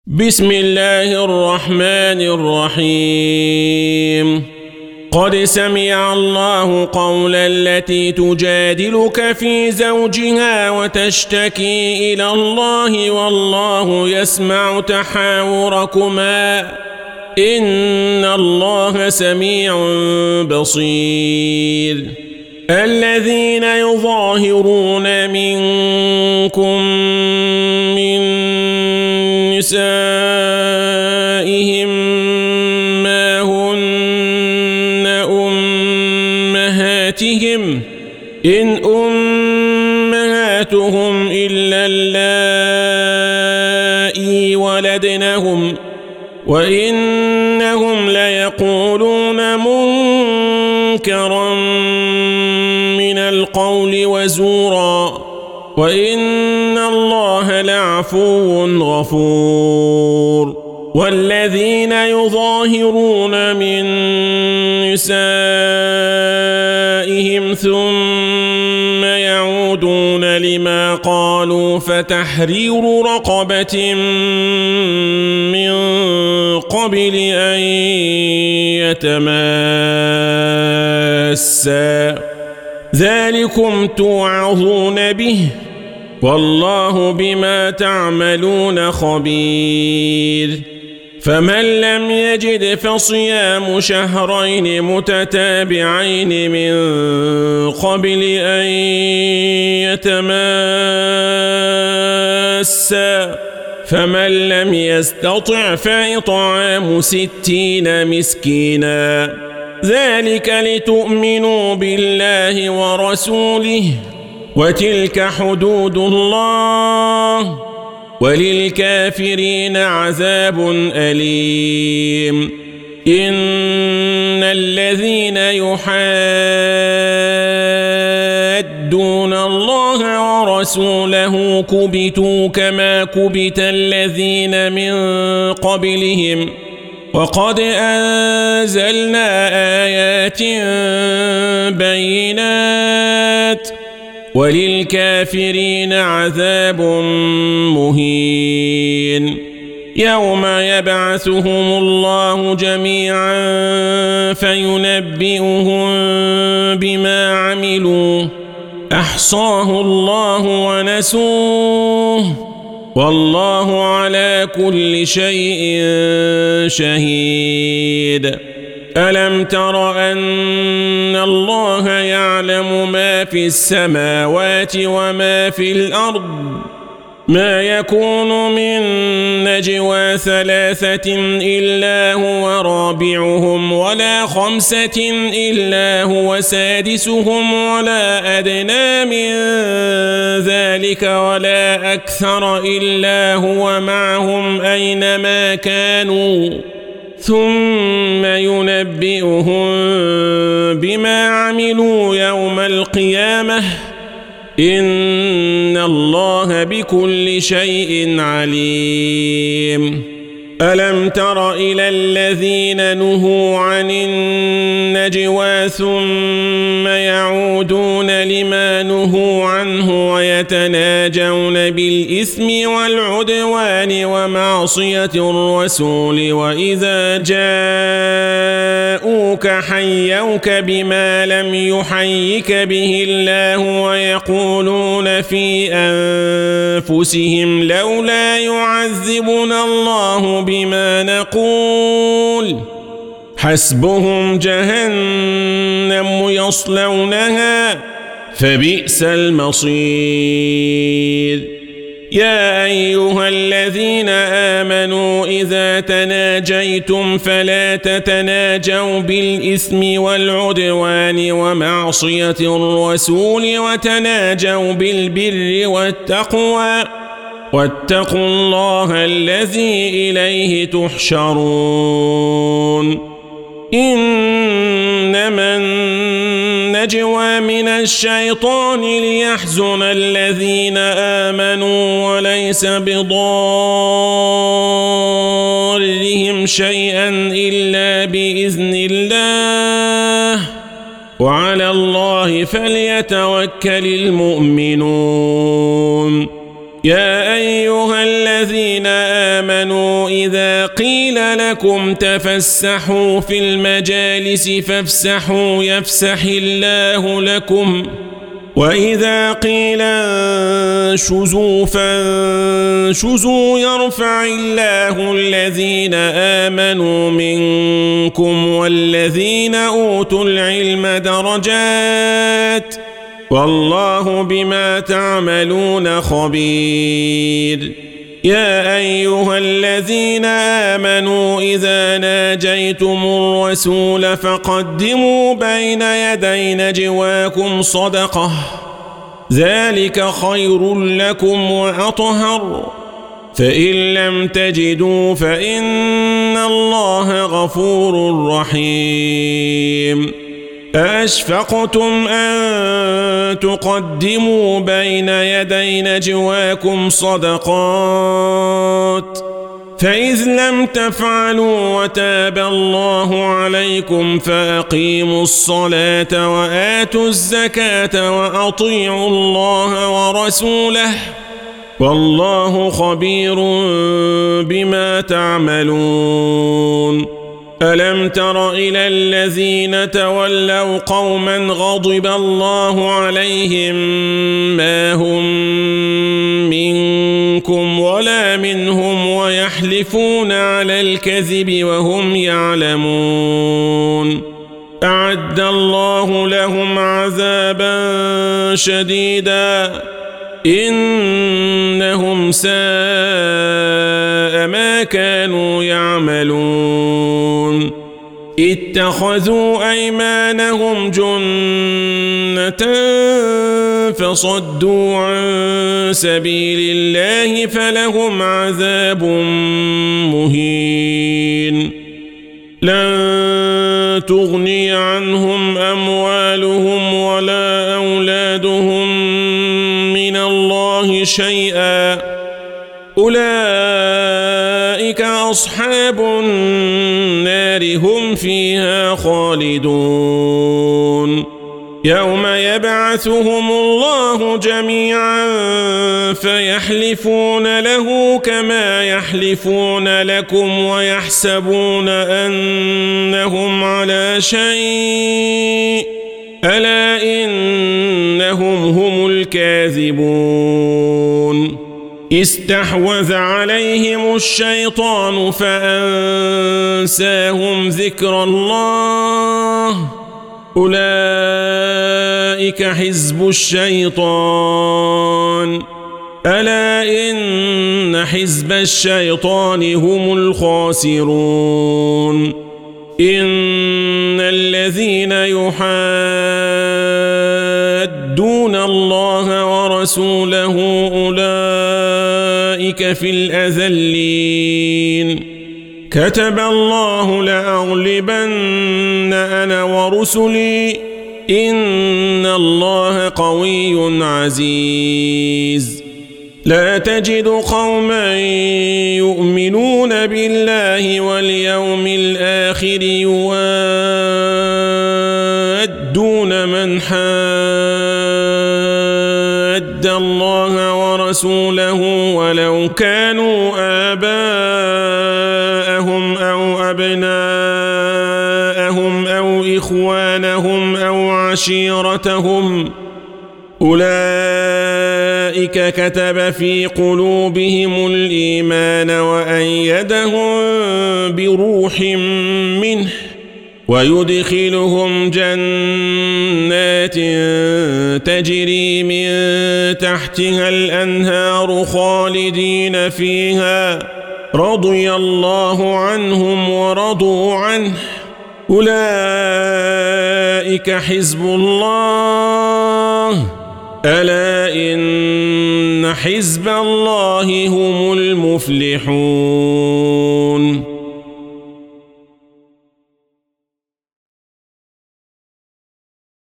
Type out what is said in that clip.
بسم الله الرحمن الرحيم قد سمع الله قول التي تجادلك في زوجها وتشتكي إلى الله والله يسمع تحاوركما إن الله سميع بصير الذين يظاهرون منكم من نسائهم ما هن أمهاتهم إن أمهاتهم إلا اللائي ولدنهم وإنهم ليقولون منكرا من القول وزورا وإن الله لعفو غفور والذين يظاهرون من نسائهم ثم يعودون لما قالوا فتحرير رقبة من قبل أن يتماسا ذلكم توعظون به والله بما تعملون خبير فمن لم يجد فصيام شهرين متتابعين من قبل أن يتماسا فمن لم يستطع فإطعام 60 مسكينا ذلك لتؤمنوا بالله ورسوله وتلك حدود الله وللكافرين عذاب أليم إن الذين يحادون الله ورسوله كبتوا كما كبت الذين من قبلهم وقد أنزلنا آيات بينات وللكافرين عذاب مهين يوم يبعثهم الله جميعا فينبئهم بما عملوا أحصاه الله ونسوه والله على كل شيء شهيد ألم تر أن الله يعلم ما في السماوات وما في الأرض ما يكون من نجوى 3 إلا هو رابعهم ولا 5 إلا هو سادسهم ولا أدنى من ذلك ولا أكثر إلا هو معهم أينما كانوا ثم ينبئهم بما عملوا يوم القيامة إن الله بكل شيء عليم ألم تر إلى الذين نهوا عن النجوى ثم يعودون لما نهوا عنه ويتناجون بالإثم والعدوان ومعصية الرسول وإذا جاءوك حيوك بما لم يحيك به الله ويقولون في أنفسهم لولا يعذبنا الله بما نقول حسبهم جهنم يصلونها فبئس المصير يا أيها الذين آمنوا إذا تناجيتم فلا تتناجوا بالإثم والعدوان ومعصية الرسول وتناجوا بالبر والتقوى واتقوا الله الذي إليه تحشرون إنما النجوى من الشيطان ليحزن الذين آمنوا وليس بضارهم شيئا إلا بإذن الله وعلى الله فليتوكل المؤمنون يا أيها الذين آمنوا إذا قيل لكم تفسحوا في المجالس فافسحوا يفسح الله لكم وإذا قيل انشزوا فانشزوا يرفع الله الذين آمنوا منكم والذين أوتوا العلم درجات والله بما تعملون خبير يا أيها الذين آمنوا إذا ناجيتم الرسول فقدموا بين يدي نجواكم صدقة ذلك خير لكم وأطهر فإن لم تجدوا فإن الله غفور رحيم أأشفقتم أن تقدموا بين يدي نجواكم صدقات فإذ لم تفعلوا وتاب الله عليكم فأقيموا الصلاة وآتوا الزكاة وأطيعوا الله ورسوله والله خبير بما تعملون ألم تر إلى الذين تولوا قوما غضب الله عليهم ما هم منكم ولا منهم ويحلفون على الكذب وهم يعلمون أعد الله لهم عذابا شديدا إنهم ساء ما كانوا يعملون اتخذوا أيمانهم جنة فصدوا عن سبيل الله فلهم عذاب مهين لن تغني عنهم أموالهم ولا أولادهم من الله شيئا أولئك أصحاب النار هم فيها خالدون يوم يبعثهم الله جميعا فيحلفون له كما يحلفون لكم ويحسبون أنهم على شيء ألا إنهم هم الكاذبون استحوذ عليهم الشيطان فأنساهم ذكر الله أولئك حزب الشيطان ألا إن حزب الشيطان هم الخاسرون إن الذين يحادون الله ورسوله أولئك في الأذلين كتب الله لأغلبن أنا ورسلي إن الله قوي عزيز لا تجد قوما يؤمنون بالله واليوم الآخر يوادون من حاد الله ورسوله ولو كانوا آباءهم أو أبناءهم أو إخوانهم أو عشيرتهم أولئك كتب في قلوبهم الإيمان وأيدهم بروح منه ويدخلهم جنات تجري من تحتها الأنهار خالدين فيها رضي الله عنهم ورضوا عنه أولئك حزب الله ألا إن حزب الله هم المفلحون